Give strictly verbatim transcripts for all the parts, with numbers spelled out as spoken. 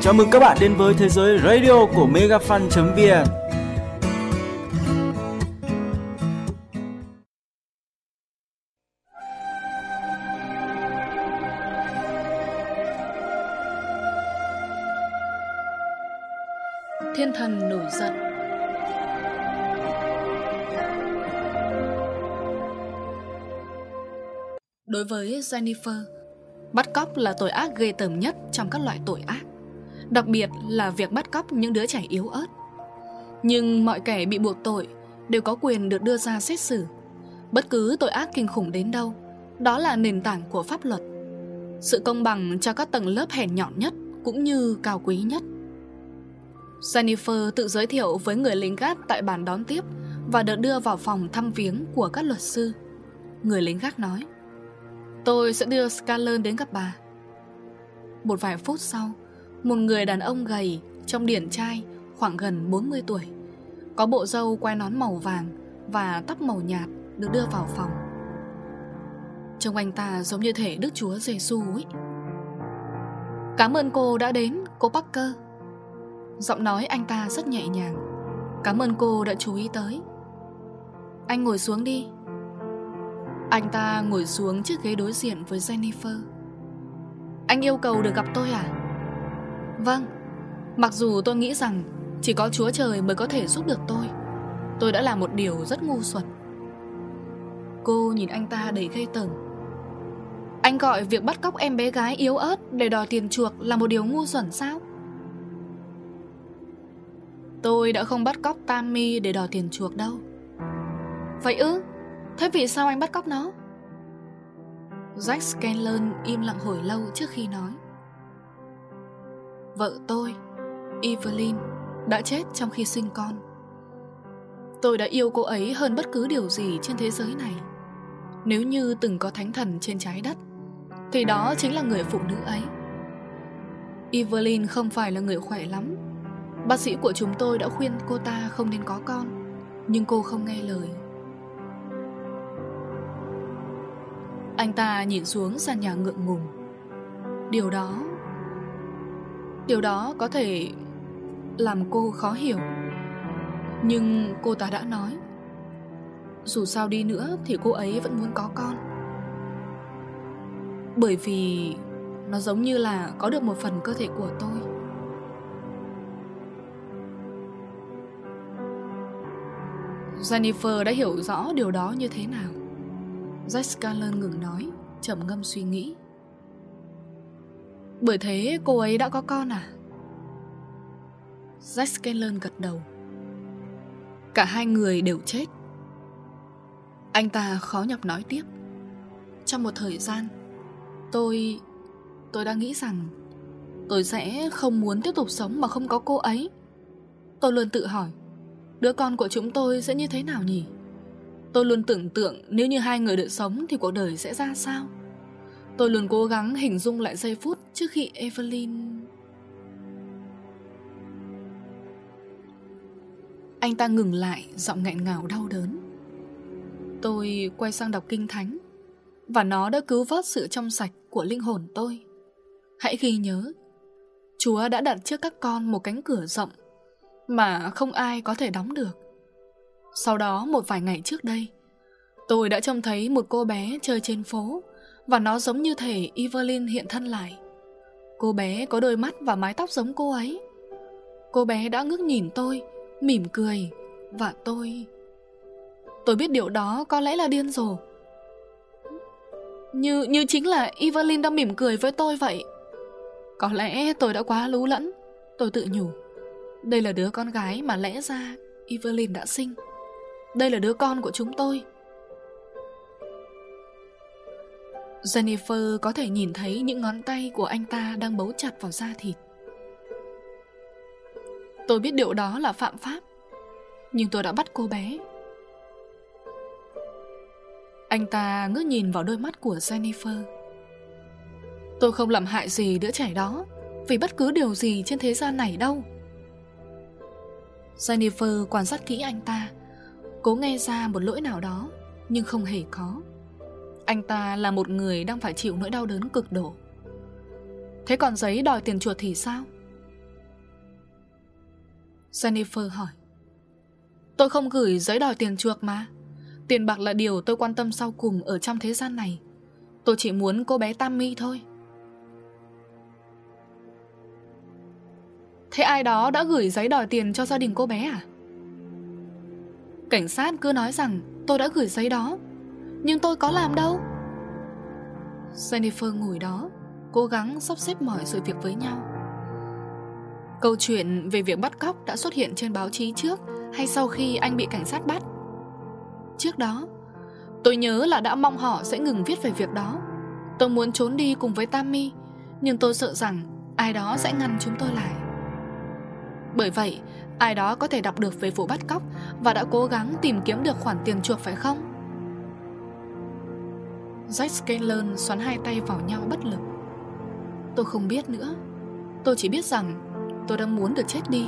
Chào mừng các bạn đến với thế giới radio của megafan chấm vn. Thiên thần nổi giận. Đối với Jennifer, bắt cóc là tội ác ghê tởm nhất trong các loại tội ác, đặc biệt là việc bắt cóc những đứa trẻ yếu ớt. Nhưng mọi kẻ bị buộc tội đều có quyền được đưa ra xét xử. Bất cứ tội ác kinh khủng đến đâu, đó là nền tảng của pháp luật. Sự công bằng cho các tầng lớp hèn nhọn nhất cũng như cao quý nhất. Jennifer tự giới thiệu với người lính gác tại bàn đón tiếp và được đưa vào phòng thăm viếng của các luật sư. Người lính gác nói: "Tôi sẽ đưa Scanlon đến gặp bà." Một vài phút sau, một người đàn ông gầy, trông điển trai, khoảng gần bốn mươi tuổi, có bộ râu quai nón màu vàng và tóc màu nhạt được đưa vào phòng. Trông anh ta giống như thể Đức Chúa Giêsu ấy. "Cảm ơn cô đã đến, cô Parker." Giọng nói anh ta rất nhẹ nhàng. "Cảm ơn cô đã chú ý tới." "Anh ngồi xuống đi." Anh ta ngồi xuống chiếc ghế đối diện với Jennifer. "Anh yêu cầu được gặp tôi à?" "Vâng, mặc dù tôi nghĩ rằng chỉ có Chúa Trời mới có thể giúp được tôi. Tôi đã làm một điều rất ngu xuẩn." Cô nhìn anh ta đầy ghê tởm. "Anh gọi việc bắt cóc em bé gái yếu ớt để đòi tiền chuộc là một điều ngu xuẩn sao?" "Tôi đã không bắt cóc Tammy để đòi tiền chuộc đâu." "Vậy ư? Thế vì sao anh bắt cóc nó?" Jack Scanlon im lặng hồi lâu trước khi nói: "Vợ tôi, Evelyn, đã chết trong khi sinh con. Tôi đã yêu cô ấy hơn bất cứ điều gì trên thế giới này. Nếu như từng có thánh thần trên trái đất, thì đó chính là người phụ nữ ấy. Evelyn không phải là người khỏe lắm. Bác sĩ của chúng tôi đã khuyên cô ta không nên có con, nhưng cô không nghe lời." Anh ta nhìn xuống sàn nhà ngượng ngùng. Điều đó Điều đó có thể làm cô khó hiểu. Nhưng cô ta đã nói, dù sao đi nữa thì cô ấy vẫn muốn có con. Bởi vì nó giống như là có được một phần cơ thể của tôi. Jennifer đã hiểu rõ điều đó như thế nào. Jack Scanlon ngừng nói, trầm ngâm suy nghĩ. "Bởi thế cô ấy đã có con à?" Jack Scanlon gật đầu. "Cả hai người đều chết." Anh ta khó nhọc nói tiếp. "Trong một thời gian, Tôi Tôi đã nghĩ rằng tôi sẽ không muốn tiếp tục sống mà không có cô ấy. Tôi luôn tự hỏi, đứa con của chúng tôi sẽ như thế nào nhỉ? Tôi luôn tưởng tượng nếu như hai người được sống thì cuộc đời sẽ ra sao. Tôi luôn cố gắng hình dung lại giây phút trước khi Evelyn..." Anh ta ngừng lại, giọng nghẹn ngào đau đớn. "Tôi quay sang đọc Kinh Thánh, và nó đã cứu vớt sự trong sạch của linh hồn tôi. Hãy ghi nhớ, Chúa đã đặt trước các con một cánh cửa rộng mà không ai có thể đóng được. Sau đó một vài ngày trước đây, tôi đã trông thấy một cô bé chơi trên phố, và nó giống như thể Evelyn hiện thân lại. Cô bé có đôi mắt và mái tóc giống cô ấy. Cô bé đã ngước nhìn tôi, mỉm cười, và tôi... Tôi biết điều đó có lẽ là điên rồ. Như, như chính là Evelyn đang mỉm cười với tôi vậy. Có lẽ tôi đã quá lú lẫn. Tôi tự nhủ, đây là đứa con gái mà lẽ ra Evelyn đã sinh. Đây là đứa con của chúng tôi." Jennifer có thể nhìn thấy những ngón tay của anh ta đang bấu chặt vào da thịt. "Tôi biết điều đó là phạm pháp, nhưng tôi đã bắt cô bé." Anh ta ngước nhìn vào đôi mắt của Jennifer. "Tôi không làm hại gì đứa trẻ đó vì bất cứ điều gì trên thế gian này đâu." Jennifer quan sát kỹ anh ta, cố nghe ra một lỗi nào đó, nhưng không hề có. Anh ta là một người đang phải chịu nỗi đau đớn cực độ. "Thế còn giấy đòi tiền chuộc thì sao?" Jennifer hỏi. Tôi không gửi giấy đòi tiền chuộc mà. Tiền bạc là điều tôi quan tâm sau cùng ở trong thế gian này. Tôi chỉ muốn cô bé Tammy thôi. Thế ai đó đã gửi giấy đòi tiền cho gia đình cô bé à? Cảnh sát cứ nói rằng tôi đã gửi giấy đó, nhưng tôi có làm đâu. Jennifer ngồi đó, cố gắng sắp xếp mọi sự việc với nhau. Câu chuyện về việc bắt cóc đã xuất hiện trên báo chí trước hay sau khi anh bị cảnh sát bắt? Trước đó, tôi nhớ là đã mong họ sẽ ngừng viết về việc đó. Tôi muốn trốn đi cùng với Tammy, nhưng tôi sợ rằng ai đó sẽ ngăn chúng tôi lại. Bởi vậy, ai đó có thể đọc được về vụ bắt cóc và đã cố gắng tìm kiếm được khoản tiền chuộc phải không? Jack Scanlon xoắn hai tay vào nhau bất lực. Tôi không biết nữa. Tôi chỉ biết rằng tôi đang muốn được chết đi.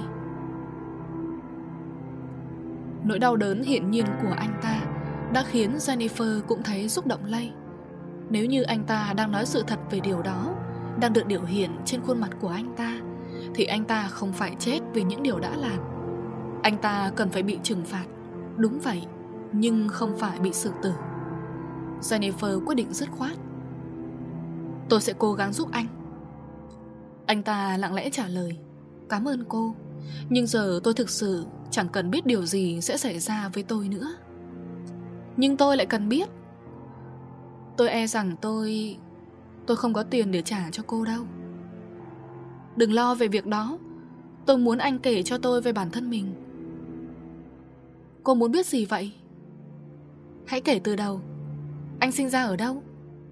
Nỗi đau đớn hiển nhiên của anh ta đã khiến Jennifer cũng thấy xúc động lây. Nếu như anh ta đang nói sự thật về điều đó đang được biểu hiện trên khuôn mặt của anh ta, thì anh ta không phải chết vì những điều đã làm. Anh ta cần phải bị trừng phạt. Đúng vậy, nhưng không phải bị xử tử. Jennifer quyết định dứt khoát. Tôi sẽ cố gắng giúp anh. Anh ta lặng lẽ trả lời. Cảm ơn cô, nhưng giờ tôi thực sự chẳng cần biết điều gì sẽ xảy ra với tôi nữa. Nhưng tôi lại cần biết. Tôi e rằng tôi Tôi không có tiền để trả cho cô đâu. Đừng lo về việc đó. Tôi muốn anh kể cho tôi về bản thân mình. Cô muốn biết gì vậy? Hãy kể từ đầu. Anh sinh ra ở đâu?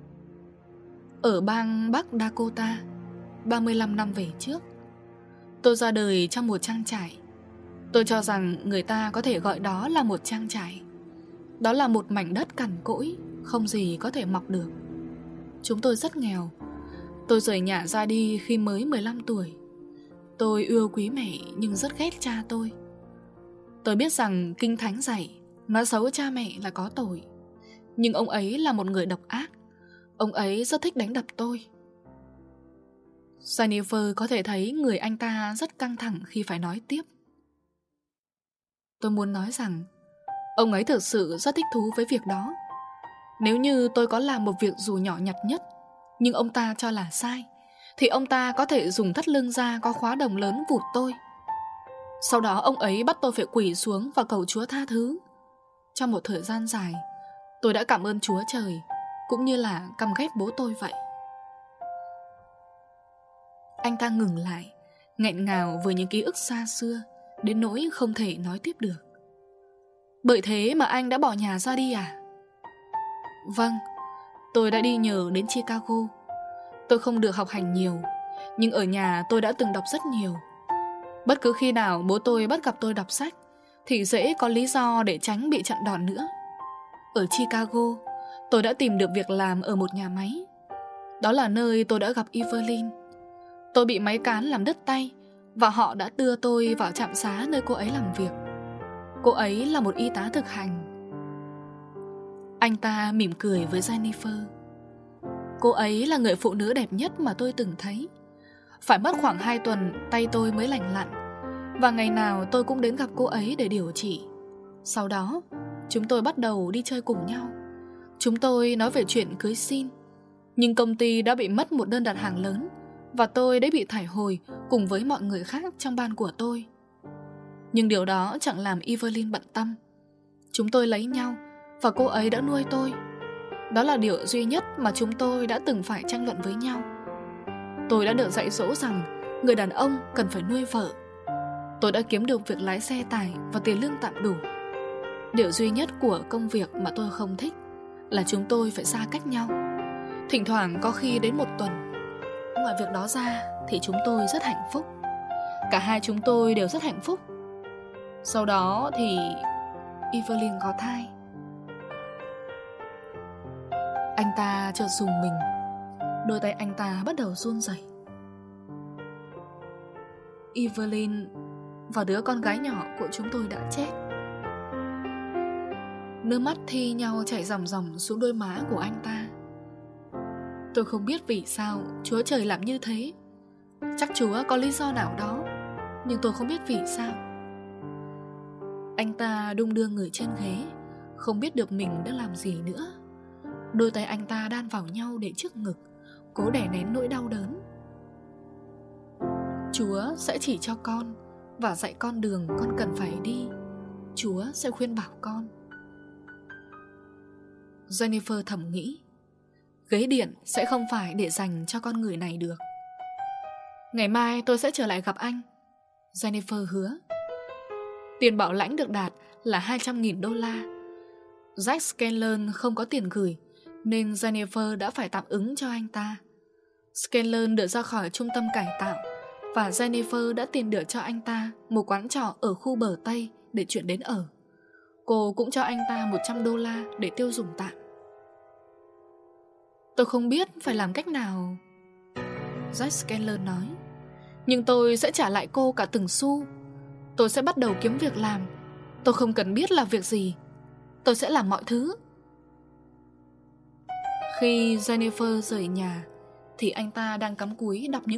Ở bang Bắc Dakota, ba mươi lăm năm về trước. Tôi ra đời trong một trang trại. Tôi cho rằng người ta có thể gọi đó là một trang trại. Đó là một mảnh đất cằn cỗi, không gì có thể mọc được. Chúng tôi rất nghèo. Tôi rời nhà ra đi khi mới mười lăm tuổi. Tôi ưa quý mẹ nhưng rất ghét cha tôi. Tôi biết rằng Kinh Thánh dạy nói xấu cha mẹ là có tội. Nhưng ông ấy là một người độc ác. Ông ấy rất thích đánh đập tôi. Jennifer có thể thấy người anh ta rất căng thẳng khi phải nói tiếp. Tôi muốn nói rằng ông ấy thực sự rất thích thú với việc đó. Nếu như tôi có làm một việc dù nhỏ nhặt nhất, nhưng ông ta cho là sai, thì ông ta có thể dùng thắt lưng ra có khóa đồng lớn vụt tôi. Sau đó ông ấy bắt tôi phải quỳ xuống và cầu Chúa tha thứ. Trong một thời gian dài, tôi đã cảm ơn Chúa Trời, cũng như là căm ghét bố tôi vậy. Anh ta ngừng lại, nghẹn ngào với những ký ức xa xưa, đến nỗi không thể nói tiếp được. Bởi thế mà anh đã bỏ nhà ra đi à? Vâng, tôi đã đi nhờ đến Chicago. Tôi không được học hành nhiều, nhưng ở nhà tôi đã từng đọc rất nhiều. Bất cứ khi nào bố tôi bắt gặp tôi đọc sách thì dễ có lý do để tránh bị chặn đòn nữa. Ở Chicago, tôi đã tìm được việc làm ở một nhà máy. Đó là nơi tôi đã gặp Evelyn. Tôi bị máy cán làm đứt tay và họ đã đưa tôi vào trạm xá nơi cô ấy làm việc. Cô ấy là một y tá thực hành. Anh ta mỉm cười với Jennifer. Cô ấy là người phụ nữ đẹp nhất mà tôi từng thấy. Phải mất khoảng hai tuần tay tôi mới lành lặn, và ngày nào tôi cũng đến gặp cô ấy để điều trị. Sau đó chúng tôi bắt đầu đi chơi cùng nhau. Chúng tôi nói về chuyện cưới xin. Nhưng công ty đã bị mất một đơn đặt hàng lớn, và tôi đã bị thải hồi cùng với mọi người khác trong ban của tôi. Nhưng điều đó chẳng làm Evelyn bận tâm. Chúng tôi lấy nhau, và cô ấy đã nuôi tôi. Đó là điều duy nhất mà chúng tôi đã từng phải tranh luận với nhau. Tôi đã được dạy dỗ rằng người đàn ông cần phải nuôi vợ. Tôi đã kiếm được việc lái xe tải và tiền lương tạm đủ. Điều duy nhất của công việc mà tôi không thích là chúng tôi phải xa cách nhau. Thỉnh thoảng có khi đến một tuần. Ngoài việc đó ra thì chúng tôi rất hạnh phúc. Cả hai chúng tôi đều rất hạnh phúc. Sau đó thì Evelyn có thai. Anh ta chợt rùng mình. Đôi tay anh ta bắt đầu run rẩy. Evelyn và đứa con gái nhỏ của chúng tôi đã chết. Nước mắt thi nhau chảy ròng ròng xuống đôi má của anh ta. Tôi không biết vì sao Chúa Trời làm như thế. Chắc Chúa có lý do nào đó, nhưng tôi không biết vì sao. Anh ta đung đưa người trên ghế, không biết được mình đã làm gì nữa. Đôi tay anh ta đan vào nhau để trước ngực, cố đè nén nỗi đau đớn. Chúa sẽ chỉ cho con và dạy con đường con cần phải đi. Chúa sẽ khuyên bảo con. Jennifer thầm nghĩ, ghế điện sẽ không phải để dành cho con người này được. Ngày mai tôi sẽ trở lại gặp anh, Jennifer hứa. Tiền bảo lãnh được đạt là hai trăm nghìn đô la. Jack Scanlon không có tiền gửi, nên Jennifer đã phải tạm ứng cho anh ta. Scanlon được ra khỏi trung tâm cải tạo, và Jennifer đã tìm được cho anh ta một quán trọ ở khu bờ Tây để chuyển đến ở. Cô cũng cho anh ta một trăm đô la để tiêu dùng tạm. Tôi không biết phải làm cách nào, Jack Scanlon nói, nhưng tôi sẽ trả lại cô cả từng xu. Tôi sẽ bắt đầu kiếm việc làm. Tôi không cần biết là việc gì. Tôi sẽ làm mọi thứ. Khi Jennifer rời nhà thì anh ta đang cắm cúi đọc những